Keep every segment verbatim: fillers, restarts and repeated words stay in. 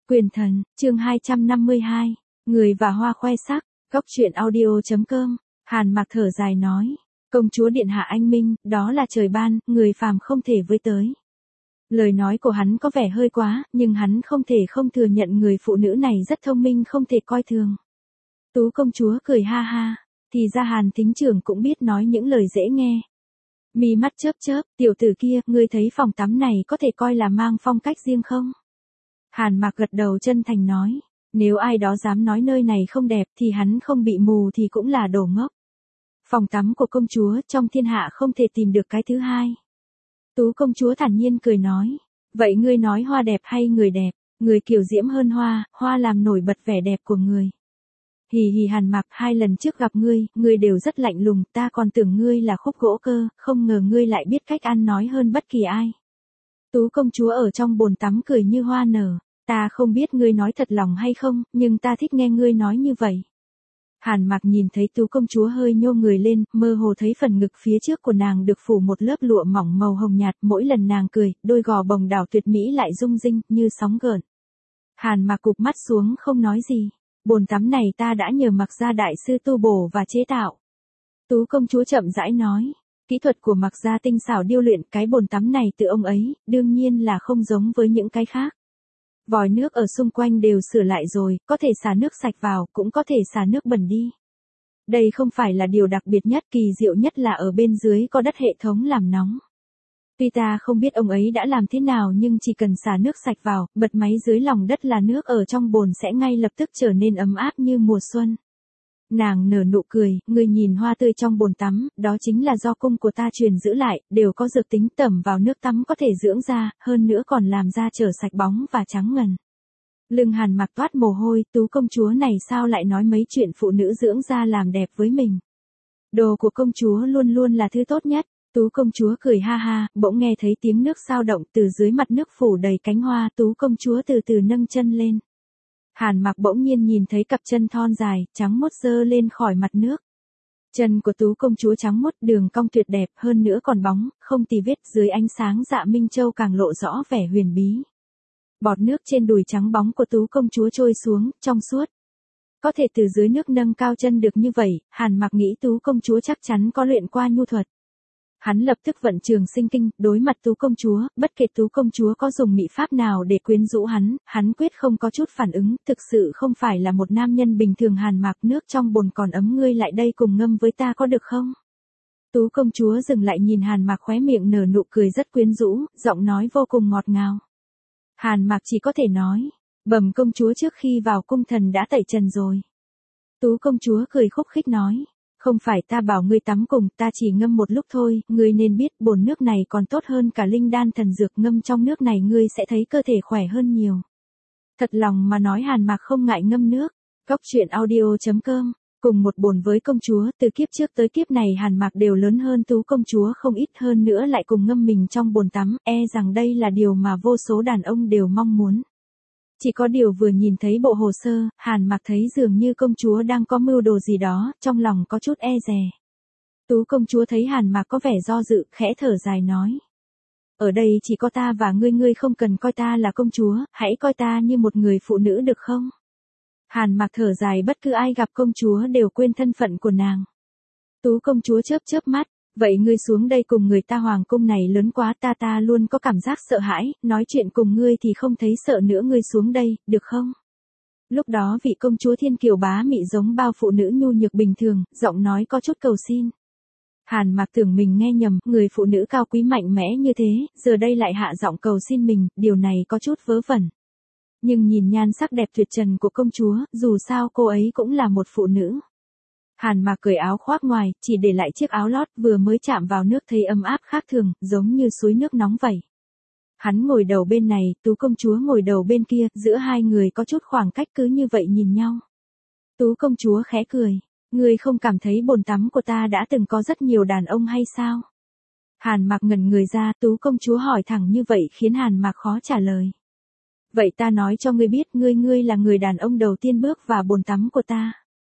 Quyền thần, chương hai trăm năm mươi hai, người và hoa khoe sắc, góc truyện audio.com, Hàn Mặc thở dài nói, công chúa điện hạ anh minh, đó là trời ban, người phàm không thể với tới. Lời nói của hắn có vẻ hơi quá, nhưng hắn không thể không thừa nhận người phụ nữ này rất thông minh không thể coi thường. Tú công chúa cười ha ha, thì ra Hàn thính trưởng cũng biết nói những lời dễ nghe. Mi mắt chớp chớp, tiểu tử kia, ngươi thấy phòng tắm này có thể coi là mang phong cách riêng không? Hàn Mặc gật đầu chân thành nói, nếu ai đó dám nói nơi này không đẹp thì hắn không bị mù thì cũng là đồ ngốc. Phòng tắm của công chúa trong thiên hạ không thể tìm được cái thứ hai. Tú công chúa thản nhiên cười nói, vậy ngươi nói hoa đẹp hay người đẹp, người kiều diễm hơn hoa, hoa làm nổi bật vẻ đẹp của người. Hì hì Hàn Mặc, hai lần trước gặp ngươi, ngươi đều rất lạnh lùng, ta còn tưởng ngươi là khúc gỗ cơ, không ngờ ngươi lại biết cách ăn nói hơn bất kỳ ai. Tú công chúa ở trong bồn tắm cười như hoa nở, ta không biết ngươi nói thật lòng hay không, nhưng ta thích nghe ngươi nói như vậy. Hàn Mặc nhìn thấy Tú công chúa hơi nhô người lên, mơ hồ thấy phần ngực phía trước của nàng được phủ một lớp lụa mỏng màu hồng nhạt, mỗi lần nàng cười, đôi gò bồng đảo tuyệt mỹ lại rung rinh, như sóng gợn. Hàn Mặc cụp mắt xuống không nói gì, bồn tắm này ta đã nhờ Mặc gia đại sư tu bổ và chế tạo. Tú công chúa chậm rãi nói, kỹ thuật của Mặc gia tinh xảo điêu luyện, cái bồn tắm này từ ông ấy, đương nhiên là không giống với những cái khác. Vòi nước ở xung quanh đều sửa lại rồi, có thể xả nước sạch vào, cũng có thể xả nước bẩn đi. Đây không phải là điều đặc biệt nhất, kỳ diệu nhất là ở bên dưới có đất hệ thống làm nóng. Tuy ta không biết ông ấy đã làm thế nào nhưng chỉ cần xả nước sạch vào, bật máy dưới lòng đất là nước ở trong bồn sẽ ngay lập tức trở nên ấm áp như mùa xuân. Nàng nở nụ cười, ngươi nhìn hoa tươi trong bồn tắm, đó chính là do cung của ta truyền giữ lại, đều có dược tính, tẩm vào nước tắm có thể dưỡng da, hơn nữa còn làm da trở sạch bóng và trắng ngần. Lưng Hàn Mặc toát mồ hôi, Tú công chúa này sao lại nói mấy chuyện phụ nữ dưỡng da làm đẹp với mình. Đồ của công chúa luôn luôn là thứ tốt nhất. Tú công chúa cười ha ha, bỗng nghe thấy tiếng nước sao động từ dưới mặt nước phủ đầy cánh hoa, Tú công chúa từ từ nâng chân lên. Hàn Mặc bỗng nhiên nhìn thấy cặp chân thon dài, trắng muốt giơ lên khỏi mặt nước. Chân của Tú công chúa trắng muốt, đường cong tuyệt đẹp, hơn nữa còn bóng, không tì vết, dưới ánh sáng dạ minh châu càng lộ rõ vẻ huyền bí. Bọt nước trên đùi trắng bóng của Tú công chúa trôi xuống, trong suốt. Có thể từ dưới nước nâng cao chân được như vậy, Hàn Mặc nghĩ Tú công chúa chắc chắn có luyện qua nhu thuật. Hắn lập tức vận trường sinh kinh, đối mặt Tú công chúa, bất kể Tú công chúa có dùng mỹ pháp nào để quyến rũ hắn, hắn quyết không có chút phản ứng, thực sự không phải là một nam nhân bình thường. Hàn Mặc, nước trong bồn còn ấm, ngươi lại đây cùng ngâm với ta có được không? Tú công chúa dừng lại nhìn Hàn Mặc, khóe miệng nở nụ cười rất quyến rũ, giọng nói vô cùng ngọt ngào. Hàn Mặc chỉ có thể nói, bẩm công chúa, trước khi vào cung thần đã tẩy trần rồi. Tú công chúa cười khúc khích nói, không phải ta bảo ngươi tắm cùng, ta chỉ ngâm một lúc thôi, ngươi nên biết bồn nước này còn tốt hơn cả linh đan thần dược, ngâm trong nước này ngươi sẽ thấy cơ thể khỏe hơn nhiều. Thật lòng mà nói, Hàn Mặc không ngại ngâm nước. Góc truyện audio.com, cùng một bồn với công chúa, từ kiếp trước tới kiếp này Hàn Mặc đều lớn hơn Tú công chúa không ít, hơn nữa lại cùng ngâm mình trong bồn tắm, e rằng đây là điều mà vô số đàn ông đều mong muốn. Chỉ có điều vừa nhìn thấy bộ hồ sơ, Hàn Mặc thấy dường như công chúa đang có mưu đồ gì đó, trong lòng có chút e dè. Tú công chúa thấy Hàn Mặc có vẻ do dự, khẽ thở dài nói. Ở đây chỉ có ta và ngươi, ngươi không cần coi ta là công chúa, hãy coi ta như một người phụ nữ được không? Hàn Mặc thở dài, bất cứ ai gặp công chúa đều quên thân phận của nàng. Tú công chúa chớp chớp mắt. Vậy ngươi xuống đây cùng người ta, hoàng cung này lớn quá, ta ta luôn có cảm giác sợ hãi, nói chuyện cùng ngươi thì không thấy sợ nữa, ngươi xuống đây, được không? Lúc đó vị công chúa thiên kiều bá mị giống bao phụ nữ nhu nhược bình thường, giọng nói có chút cầu xin. Hàn Mặc tưởng mình nghe nhầm, người phụ nữ cao quý mạnh mẽ như thế, giờ đây lại hạ giọng cầu xin mình, điều này có chút vớ vẩn. Nhưng nhìn nhan sắc đẹp tuyệt trần của công chúa, dù sao cô ấy cũng là một phụ nữ. Hàn Mặc cởi áo khoác ngoài, chỉ để lại chiếc áo lót, vừa mới chạm vào nước thấy ấm áp khác thường, giống như suối nước nóng vậy. Hắn ngồi đầu bên này, Tú công chúa ngồi đầu bên kia, giữa hai người có chút khoảng cách, cứ như vậy nhìn nhau. Tú công chúa khẽ cười, ngươi không cảm thấy bồn tắm của ta đã từng có rất nhiều đàn ông hay sao? Hàn Mặc ngẩn người ra, Tú công chúa hỏi thẳng như vậy khiến Hàn Mặc khó trả lời. Vậy ta nói cho ngươi biết, ngươi ngươi là người đàn ông đầu tiên bước vào bồn tắm của ta.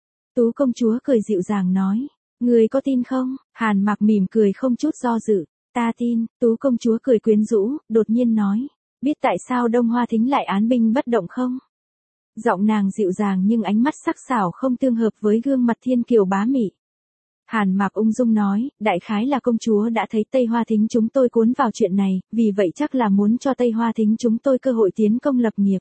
Tú công chúa cười dịu dàng nói, ngươi có tin không? Hàn Mặc mỉm cười không chút do dự, ta tin. Tú công chúa cười quyến rũ, đột nhiên nói, Biết tại sao Đông Hoa Thính lại án binh bất động không? Giọng nàng dịu dàng nhưng ánh mắt sắc sảo không tương hợp với gương mặt thiên kiều bá mị. Hàn Mạc ung dung nói, đại khái là công chúa đã thấy Tây Hoa Thính chúng tôi cuốn vào chuyện này, vì vậy chắc là muốn cho Tây Hoa Thính chúng tôi cơ hội tiến công lập nghiệp.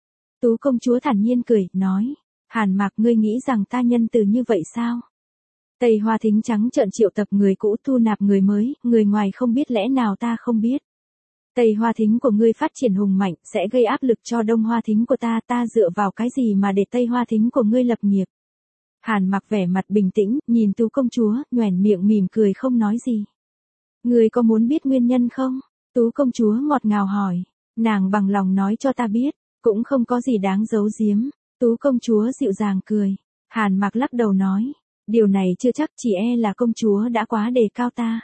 Tú công chúa thản nhiên cười, nói, Hàn Mạc ngươi nghĩ rằng ta nhân từ như vậy sao? Tây Hoa Thính trắng trợn triệu tập người cũ thu nạp người mới, người ngoài không biết lẽ nào ta không biết. Tây Hoa Thính của ngươi phát triển hùng mạnh sẽ gây áp lực cho Đông Hoa Thính của ta, ta dựa vào cái gì mà để Tây Hoa Thính của ngươi lập nghiệp? Hàn Mặc vẻ mặt bình tĩnh, nhìn Tú công chúa, nhoẻn miệng mỉm cười không nói gì. Ngươi có muốn biết nguyên nhân không? Tú công chúa ngọt ngào hỏi. Nàng bằng lòng nói cho ta biết, cũng không có gì đáng giấu giếm. Tú công chúa dịu dàng cười. Hàn Mặc lắc đầu nói, điều này chưa chắc, chỉ e là công chúa đã quá đề cao ta.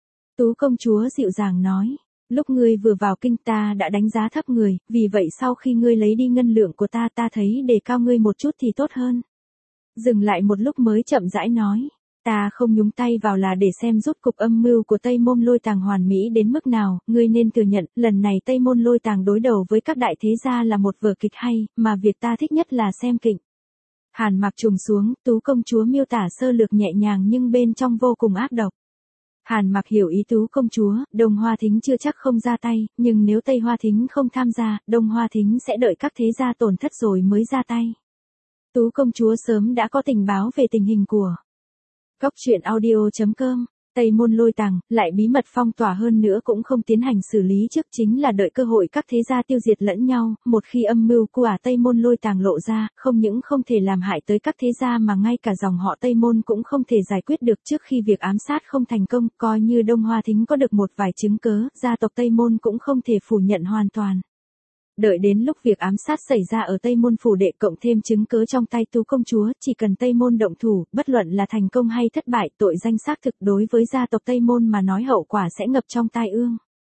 Tú công chúa dịu dàng nói, lúc ngươi vừa vào kinh ta đã đánh giá thấp người, vì vậy sau khi ngươi lấy đi ngân lượng của ta ta thấy đề cao ngươi một chút thì tốt hơn. Dừng lại một lúc mới chậm rãi nói, ta không nhúng tay vào là để xem rốt cục âm mưu của Tây Môn Lôi Tàng hoàn mỹ đến mức nào, ngươi nên thừa nhận, lần này Tây Môn Lôi Tàng đối đầu với các đại thế gia là một vở kịch hay, mà việc ta thích nhất là xem kịch. Hàn Mặc trùng xuống, Tú công chúa miêu tả sơ lược nhẹ nhàng nhưng bên trong vô cùng ác độc. Hàn Mặc hiểu ý Tú công chúa, Đông Hoa Thính chưa chắc không ra tay, nhưng nếu Tây Hoa Thính không tham gia, Đông Hoa Thính sẽ đợi các thế gia tổn thất rồi mới ra tay. Tú công chúa sớm đã có tình báo về tình hình của Cốc truyện audio chấm com. Tây Môn Lôi Tàng lại bí mật phong tỏa hơn nữa cũng không tiến hành xử lý trước, chính là đợi cơ hội các thế gia tiêu diệt lẫn nhau. Một khi âm mưu của Tây Môn Lôi Tàng lộ ra, không những không thể làm hại tới các thế gia mà ngay cả dòng họ Tây Môn cũng không thể giải quyết được. Trước khi việc ám sát không thành công, coi như Đông Hoa Thính có được một vài chứng cớ, gia tộc Tây Môn cũng không thể phủ nhận hoàn toàn. Đợi đến lúc việc ám sát xảy ra ở Tây Môn phủ đệ cộng thêm chứng cớ trong tay Tú công chúa, chỉ cần Tây Môn động thủ, bất luận là thành công hay thất bại, tội danh xác thực đối với gia tộc Tây Môn mà nói hậu quả sẽ ngập trong tai ương.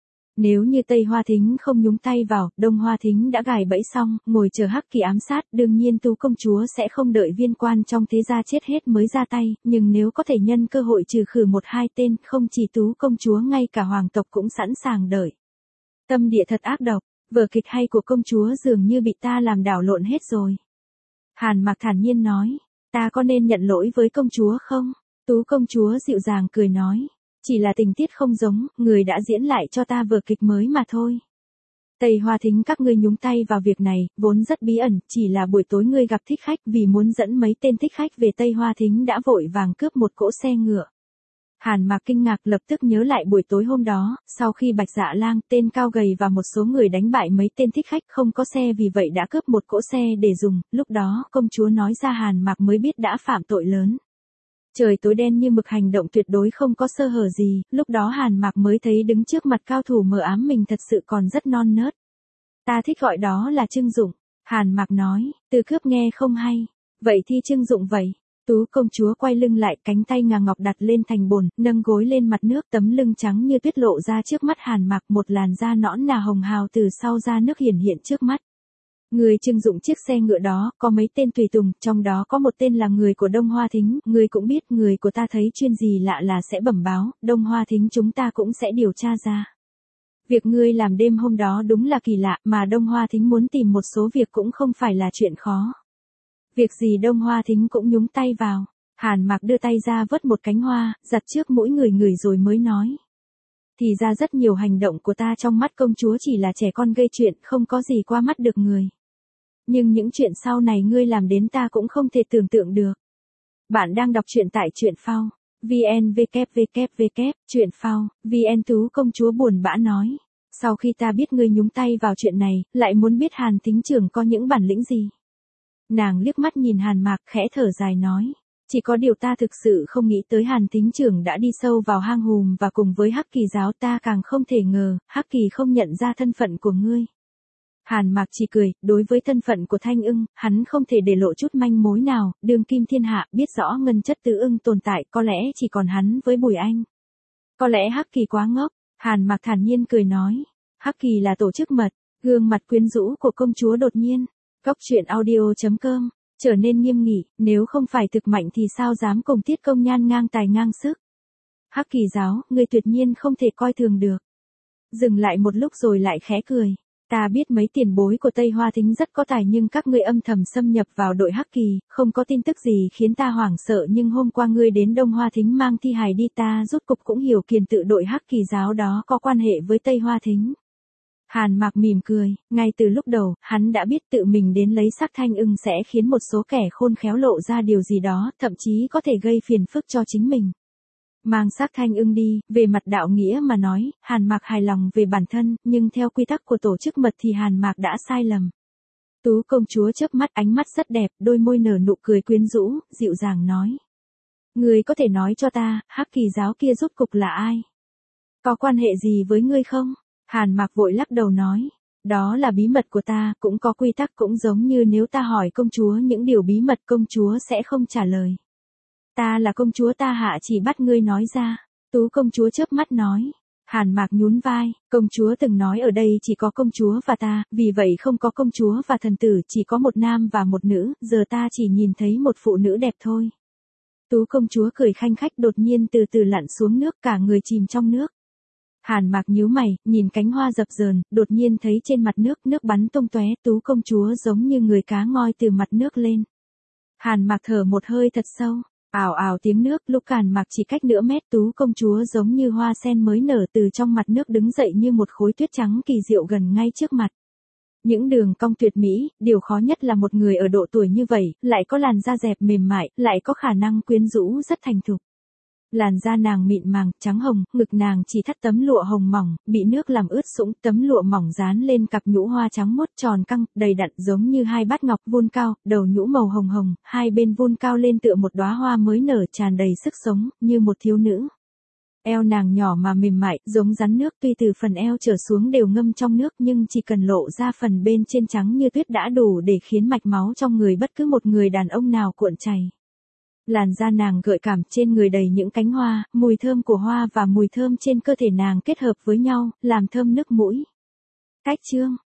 Nếu như Tây Hoa Thính không nhúng tay vào, Đông Hoa Thính đã gài bẫy xong, ngồi chờ Hắc Kỳ ám sát, đương nhiên Tú công chúa sẽ không đợi viên quan trong thế gia chết hết mới ra tay, nhưng nếu có thể nhân cơ hội trừ khử một hai tên, không chỉ Tú công chúa ngay cả hoàng tộc cũng sẵn sàng đợi. Tâm địa thật ác độc. Vở kịch hay của công chúa dường như bị ta làm đảo lộn hết rồi. Hàn Mặc thản nhiên nói, ta có nên nhận lỗi với công chúa không? Tú công chúa dịu dàng cười nói, chỉ là tình tiết không giống, người đã diễn lại cho ta vở kịch mới mà thôi. Tây Hoa Thính các ngươi nhúng tay vào việc này, vốn rất bí ẩn, chỉ là buổi tối ngươi gặp thích khách vì muốn dẫn mấy tên thích khách về Tây Hoa Thính đã vội vàng cướp một cỗ xe ngựa. Hàn Mặc kinh ngạc lập tức nhớ lại buổi tối hôm đó, sau khi Bạch Dạ Lang, tên cao gầy và một số người đánh bại mấy tên thích khách không có xe vì vậy đã cướp một cỗ xe để dùng, lúc đó công chúa nói ra Hàn Mặc mới biết đã phạm tội lớn. Trời tối đen như mực, hành động tuyệt đối không có sơ hở gì, lúc đó Hàn Mặc mới thấy đứng trước mặt cao thủ mờ ám mình thật sự còn rất non nớt. Ta thích gọi đó là trưng dụng. Hàn Mặc nói, từ cướp nghe không hay, vậy thì trưng dụng vậy. Tú công chúa quay lưng lại, cánh tay ngà ngọc đặt lên thành bồn, nâng gối lên mặt nước, tấm lưng trắng như tuyết lộ ra trước mắt Hàn Mặc, một làn da nõn nà hồng hào từ sau da nước hiển hiện trước mắt. Người trưng dụng chiếc xe ngựa đó, có mấy tên tùy tùng, trong đó có một tên là người của Đông Hoa Thính, người cũng biết, người của ta thấy chuyên gì lạ là sẽ bẩm báo, Đông Hoa Thính chúng ta cũng sẽ điều tra ra. Việc ngươi làm đêm hôm đó đúng là kỳ lạ, mà Đông Hoa Thính muốn tìm một số việc cũng không phải là chuyện khó. Việc gì Đông Hoa Thính cũng nhúng tay vào. Hàn Mặc đưa tay ra vớt một cánh hoa, giặt trước mũi người người rồi mới nói. Thì ra rất nhiều hành động của ta trong mắt công chúa chỉ là trẻ con gây chuyện, không có gì qua mắt được người. Nhưng những chuyện sau này ngươi làm đến ta cũng không thể tưởng tượng được. Bạn đang đọc truyện tại truyện phao. vn www truyện phao vn. Tú công chúa buồn bã nói. Sau khi ta biết ngươi nhúng tay vào chuyện này, lại muốn biết Hàn Thính trưởng có những bản lĩnh gì. Nàng liếc mắt nhìn Hàn Mặc khẽ thở dài nói. Chỉ có điều ta thực sự không nghĩ tới Hàn Thính trưởng đã đi sâu vào hang hùm và cùng với Hắc Kỳ giáo, ta càng không thể ngờ, Hắc Kỳ không nhận ra thân phận của ngươi. Hàn Mặc chỉ cười, đối với thân phận của Thanh Ưng, hắn không thể để lộ chút manh mối nào, đương kim thiên hạ, biết rõ ngân chất tứ ưng tồn tại, có lẽ chỉ còn hắn với Bùi Anh. Có lẽ Hắc Kỳ quá ngốc, Hàn Mặc thản nhiên cười nói. Hắc Kỳ là tổ chức mật, gương mặt quyến rũ của công chúa đột nhiên. Cốc truyện audio chấm com, trở nên nghiêm nghị, nếu không phải thực mạnh thì sao dám cùng Tiết Công Nhan ngang tài ngang sức. Hắc Kỳ giáo, người tuyệt nhiên không thể coi thường được. Dừng lại một lúc rồi lại khẽ cười. Ta biết mấy tiền bối của Tây Hoa Thính rất có tài nhưng các ngươi âm thầm xâm nhập vào đội Hắc Kỳ, không có tin tức gì khiến ta hoảng sợ nhưng hôm qua ngươi đến Đông Hoa Thính mang thi hài đi ta rốt cục cũng hiểu kiền tự đội Hắc Kỳ giáo đó có quan hệ với Tây Hoa Thính. Hàn Mạc mỉm cười, ngay từ lúc đầu, hắn đã biết tự mình đến lấy xác Thanh Ưng sẽ khiến một số kẻ khôn khéo lộ ra điều gì đó, thậm chí có thể gây phiền phức cho chính mình. Mang xác Thanh Ưng đi, về mặt đạo nghĩa mà nói, Hàn Mạc hài lòng về bản thân, nhưng theo quy tắc của tổ chức mật thì Hàn Mạc đã sai lầm. Tú công chúa chớp mắt, ánh mắt rất đẹp, đôi môi nở nụ cười quyến rũ, dịu dàng nói. Ngươi có thể nói cho ta, Hắc Kỳ giáo kia rốt cục là ai? Có quan hệ gì với ngươi không? Hàn Mạc vội lắc đầu nói. Đó là bí mật của ta, cũng có quy tắc, cũng giống như nếu ta hỏi công chúa những điều bí mật công chúa sẽ không trả lời. Ta là công chúa ta hạ chỉ bắt ngươi nói ra. Tú công chúa chớp mắt nói. Hàn Mạc nhún vai, công chúa từng nói ở đây chỉ có công chúa và ta, vì vậy không có công chúa và thần tử, chỉ có một nam và một nữ, giờ ta chỉ nhìn thấy một phụ nữ đẹp thôi. Tú công chúa cười khanh khách đột nhiên từ từ lặn xuống nước, cả người chìm trong nước. Hàn Mạc nhíu mày, nhìn cánh hoa dập dờn, đột nhiên thấy trên mặt nước, nước bắn tung tóe, Tú công chúa giống như người cá ngoi từ mặt nước lên. Hàn Mạc thở một hơi thật sâu, ào ào tiếng nước, lúc Hàn Mạc chỉ cách nửa mét, Tú công chúa giống như hoa sen mới nở từ trong mặt nước đứng dậy như một khối tuyết trắng kỳ diệu gần ngay trước mặt. Những đường cong tuyệt mỹ, điều khó nhất là một người ở độ tuổi như vậy, lại có làn da dẹp mềm mại, lại có khả năng quyến rũ rất thành thục. Làn da nàng mịn màng, trắng hồng, ngực nàng chỉ thắt tấm lụa hồng mỏng, bị nước làm ướt sũng, tấm lụa mỏng dán lên cặp nhũ hoa trắng muốt tròn căng, đầy đặn giống như hai bát ngọc vuông cao, đầu nhũ màu hồng hồng, hai bên vuông cao lên tựa một đóa hoa mới nở tràn đầy sức sống, như một thiếu nữ. Eo nàng nhỏ mà mềm mại, giống rắn nước, tuy từ phần eo trở xuống đều ngâm trong nước nhưng chỉ cần lộ ra phần bên trên trắng như tuyết đã đủ để khiến mạch máu trong người bất cứ một người đàn ông nào cuộn chảy. Làn da nàng gợi cảm, trên người đầy những cánh hoa, mùi thơm của hoa và mùi thơm trên cơ thể nàng kết hợp với nhau, làm thơm nức mũi. Cách chương